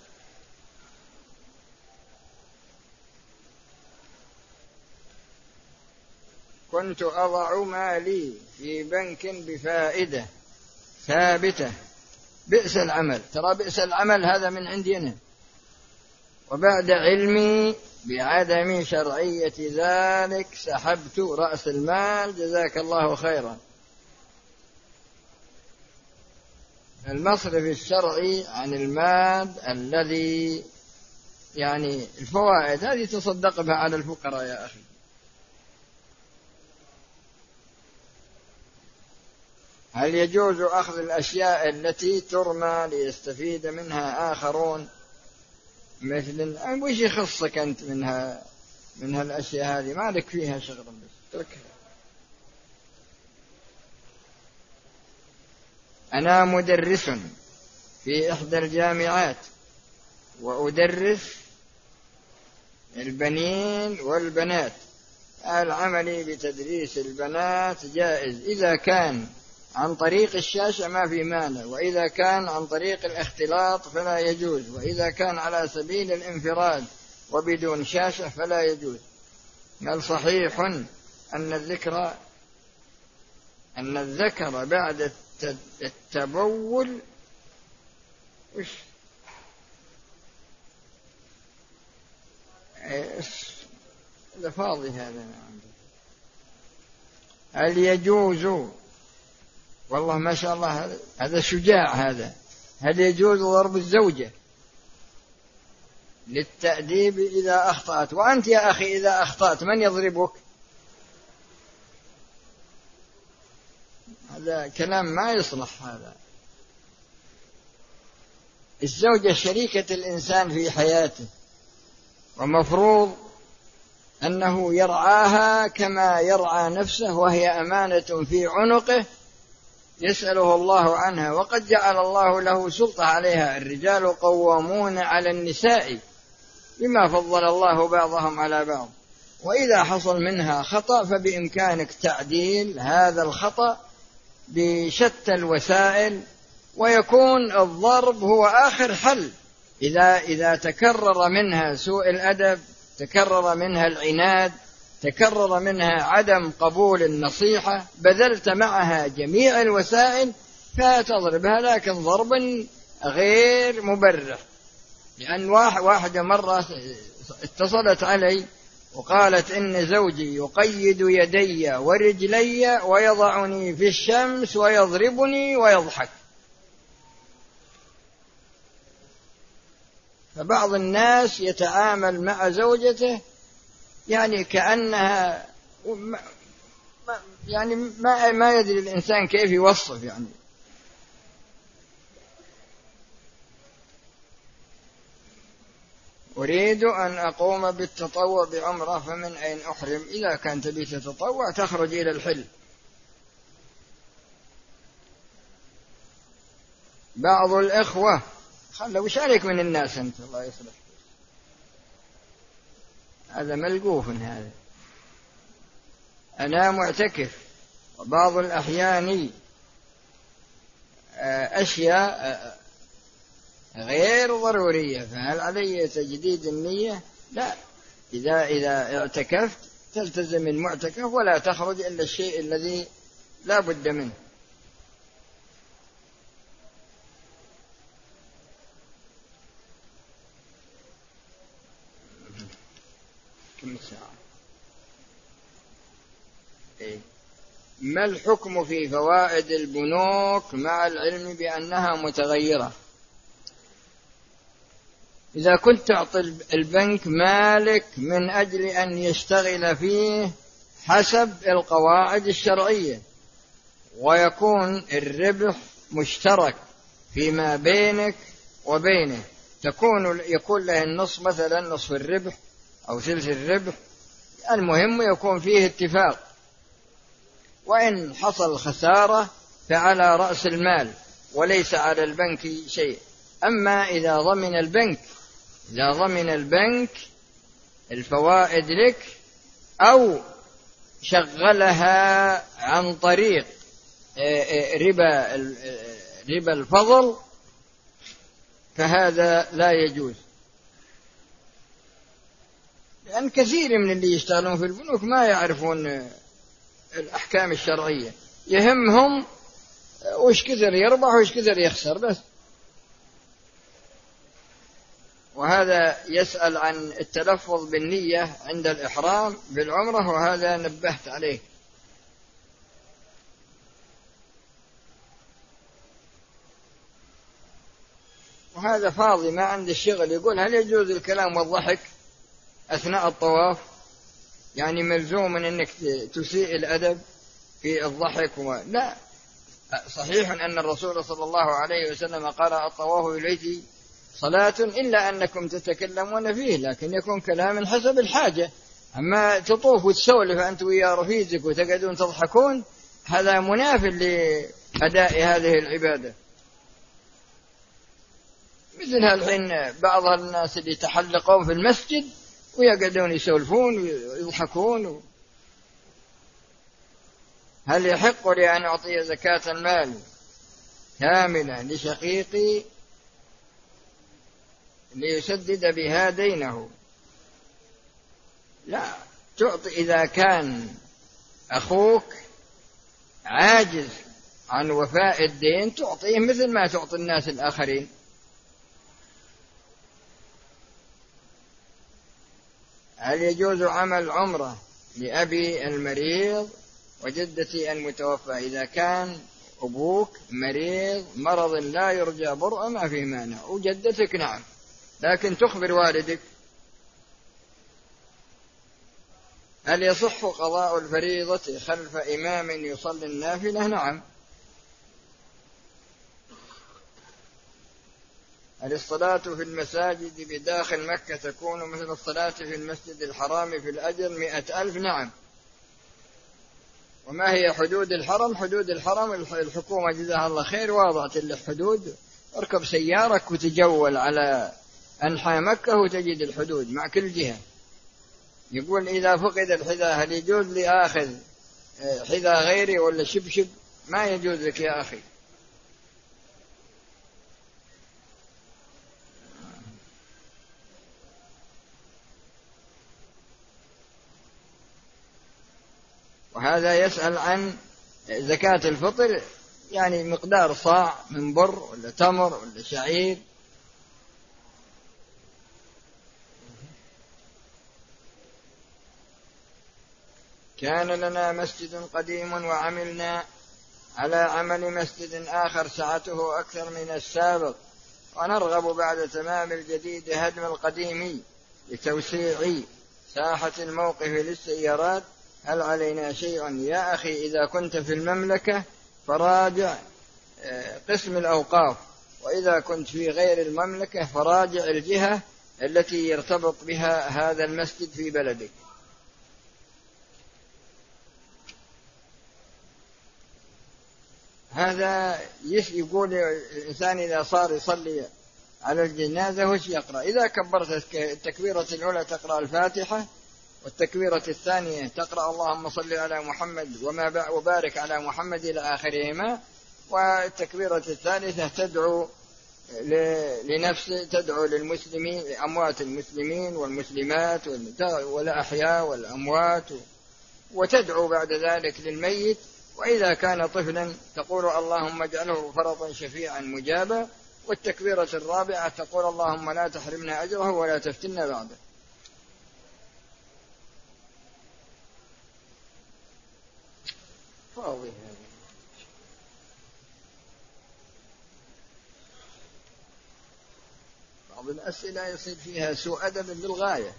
كنت أضع مالي في بنك بفائدة ثابتة، بئس العمل، ترى بئس العمل هذا من عندي أنا، وبعد علمي بعدم شرعية ذلك سحبت رأس المال جزاك الله خيرا. المصرف الشرعي عن المال الذي يعني الفوائد هذه تصدق بها على الفقراء يا أخي. هل يجوز أخذ الأشياء التي ترمى ليستفيد منها آخرون؟ مثل وش يخصك أنت منها من هالأشياء هذه؟ ما لك فيها شغل، بس تركها. أنا مدرس في إحدى الجامعات وأدرس البنين والبنات، العمل بتدريس البنات جائز إذا كان عن طريق الشاشة ما في مانع، وإذا كان عن طريق الاختلاط فلا يجوز، وإذا كان على سبيل الانفراد وبدون شاشة فلا يجوز. هل صحيح أن الذكر أن الذكر بعد التبول وش هذا فاضي هذا. هل يجوز، والله ما شاء الله هذا شجاع هذا، هل يجوز ضرب الزوجة للتأديب إذا أخطأت؟ وأنت يا أخي إذا أخطأت من يضربك؟ هذا كلام ما يصلح. هذا الزوجة شريكة الإنسان في حياته، ومفروض أنه يرعاها كما يرعى نفسه، وهي أمانة في عنقه يسأله الله عنها، وقد جعل الله له سلطة عليها. الرجال قوامون على النساء بما فضل الله بعضهم على بعض. وإذا حصل منها خطأ فبإمكانك تعديل هذا الخطأ بشتى الوسائل، ويكون الضرب هو آخر حل. إذا إذا تكرر منها سوء الأدب، تكرر منها العناد، تكرر منها عدم قبول النصيحة، بذلت معها جميع الوسائل فتضربها، لكن ضربا غير مبرح. لأن واحدة مرة اتصلت علي وقالت إن زوجي يقيد يدي ورجلي ويضعني في الشمس ويضربني ويضحك. فبعض الناس يتعامل مع زوجته يعني كأنها يعني ما ما يدري الإنسان كيف يوصف. يعني أريد أن أقوم بالتطوع بعمرة فمن أين أحرم؟ إذا كان تبي تتطوع تخرج إلى الحل. بعض الإخوة خلوا وشارك من الناس أنت، الله يصلح، هذا ملقوف. هذا أنا معتكف، وبعض الأحيان أشياء غير ضرورية، فهل علي تجديد النية؟ لا، إذا إذا اعتكفت تلتزم المعتكف ولا تخرج إلا الشيء الذي لا بد منه. كم ساعة؟ إيه؟ ما الحكم في فوائد البنوك مع العلم بأنها متغيرة؟ إذا كنت تعطي البنك مالك من أجل أن يشتغل فيه حسب القواعد الشرعية، ويكون الربح مشترك فيما بينك وبينه، تكون يكون له النصف مثلا، نصف الربح أو ثلث الربح، المهم يكون فيه اتفاق. وإن حصل خسارة فعلى رأس المال وليس على البنك شيء. أما إذا ضمن البنك إذا ضمن البنك الفوائد لك أو شغلها عن طريق ربا ربا الفضل فهذا لا يجوز. لأن كثير من اللي يشتغلون في البنوك ما يعرفون الأحكام الشرعية، يهمهم وش كثر يربح وش كثر يخسر بس. وهذا يسأل عن التلفظ بالنية عند الإحرام بالعمرة، وهذا نبهت عليه. وهذا فاضي ما عنده الشغل، يقول هل يجوز الكلام والضحك أثناء الطواف؟ يعني ملزوم أنك تسيء الأدب في الضحك و... لا، صحيح أن الرسول صلى الله عليه وسلم قال الطواف إليه صلاة إلا أنكم تتكلمون فيه، لكن يكون كلام حسب الحاجة. أما تطوف وتسولف أنت ويا رفيقك وتقعدون تضحكون هذا مناف لأداء هذه العبادة. مثل هالحين بعض الناس اللي يتحلقون في المسجد ويقعدون يسولفون ويضحكون و... هل يحق لي أن أعطي زكاة المال كاملة لشقيقي ليسدد بها دينه؟ لا، تعطي إذا كان أخوك عاجز عن وفاء الدين تعطيه مثل ما تعطي الناس الآخرين. هل يجوز عمل عمرة لأبي المريض وجدتي المتوفى إذا كان أبوك مريض مرض لا يرجى برؤه؟ ما في مانع. وجدتك نعم، لكن تخبر والدك. هل يصح قضاء الفريضة خلف إمام يصلي النافلة؟ نعم. هل الصلاة في المساجد بداخل مكة تكون مثل الصلاة في المسجد الحرام في الأجر مئة ألف؟ نعم. وما هي حدود الحرم؟ حدود الحرم الحكومة جزاها الله خير وضعت الحدود. اركب سيارك وتجول على أنحاء مكة وتجد الحدود مع كل جهة. يقول إذا فقد الحذاء هل يجوز لي آخذ حذاء غيري ولا شبشب؟ ما يجوز لك يا أخي. وهذا يسأل عن زكاة الفطر، يعني مقدار صاع من بر ولا تمر ولا شعير. كان لنا مسجد قديم وعملنا على عمل مسجد آخر سعته أكثر من السابق، ونرغب بعد تمام الجديد هدم القديم لتوسيع ساحة الموقف للسيارات. هل علينا شيء يا أخي؟ إذا كنت في المملكة فراجع قسم الأوقاف، وإذا كنت في غير المملكة فراجع الجهة التي يرتبط بها هذا المسجد في بلدك. هذا يقول الإنسان إذا صار يصلي على الجنازة وش يقرأ؟ إذا كبرت التكبيرة الأولى تقرأ الفاتحة، والتكبيرة الثانية تقرأ اللهم صل على محمد وما وبارك على محمد إلى آخرهما، والتكبيرة الثالثة تدعو لنفس تدعو للمسلمين لأموات المسلمين والمسلمات والأحياء والأموات، وتدعو بعد ذلك للميت. وإذا كان طفلا تقول اللهم اجعله فرطا شفيعا مجابا، والتكبيرة الرابعة تقول اللهم لا تحرمنا أجره ولا تفتنا بعده. فاضي هذا. بعض الأسئلة يصير فيها سوء أدب بالغاية.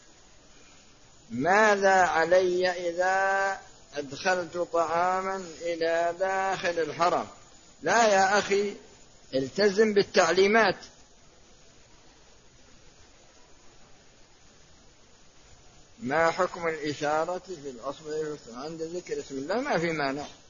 ماذا علي إذا أدخلت طعاما إلى داخل الحرم؟ لا يا أخي، التزم بالتعليمات. ما حكم الإشارة في الأصبع عند ذكر اسم الله؟ ما في مانع.